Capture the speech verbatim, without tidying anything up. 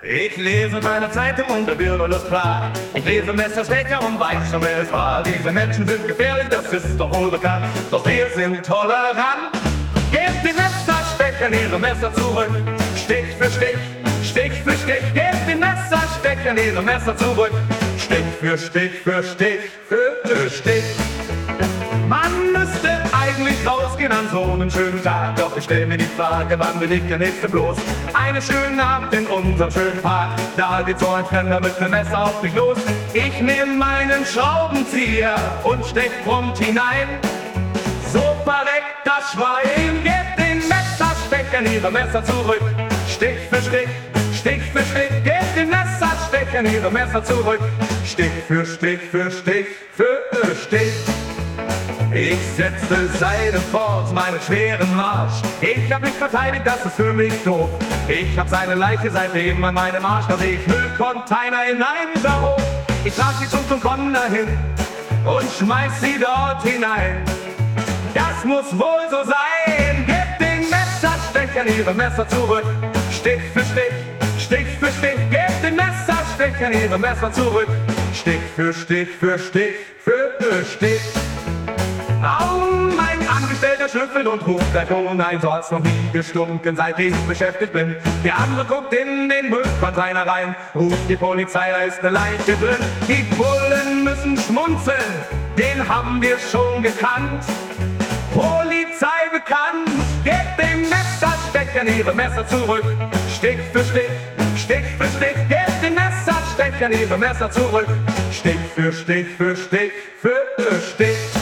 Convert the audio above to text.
Ich lese meine Zeitung und der Bürger ist klar. Ich lese Messerstecher und weiß schon, wer es war. Diese Menschen sind gefährlich, das ist doch wohl bekannt. Doch wir sind tolerant. Gebt den Messerstechern ihre Messer zurück. Stich für Stich, Stich für Stich. Gebt den Messerstechern ihre Messer zurück. Stich für Stich für Stich für Stich. Man müsste eigentlich rausgehen an so einem schönen Tag. Doch ich stell mir die Frage, wann bin ich der Nächste bloß? Einen schönen Abend in unserem schönen Park. Da geht so ein Fremder mit einem Messer auf mich los. Ich nehm meinen Schraubenzieher und stech prompt hinein. So verreckt das Schwein. Gebt den Messerstechern ihre Messer zurück. Stich für Stich, Stich für Stich. Gebt den Messerstechern ihre Messer zurück. Stich für Stich für Stich für Stich. Ich setze seine fort, meinen schweren Marsch. Ich hab mich verteidigt, das ist für mich doof. Ich hab seine Leiche seitdem an meinem Arsch. Da seh ich Müllcontainer in einen Hof. Ich trag sie zum Container hin und schmeiß sie dort hinein. Das muss wohl so sein. Gebt den Messerstechern ihre Messer zurück. Stich für Stich, Stich für Stich. Gebt den Messerstechern ihre Messer zurück. Stich für Stich für Stich für Stich. Au, mein Angestellter schnüffelt und ruft gleich um. Nein, so hat's noch nie gestunken, seit ich beschäftigt bin. Der andere guckt in den Müllcontainer rein, ruft die Polizei, da ist eine Leiche drin. Die Bullen müssen schmunzeln, den haben wir schon gekannt. Polizei bekannt, gebt den Messerstechern ihre Messer zurück. Stich für Stich, Stich für Stich, gebt den Messerstechern ihre Messer zurück. Stich für Stich für Stich für Stich.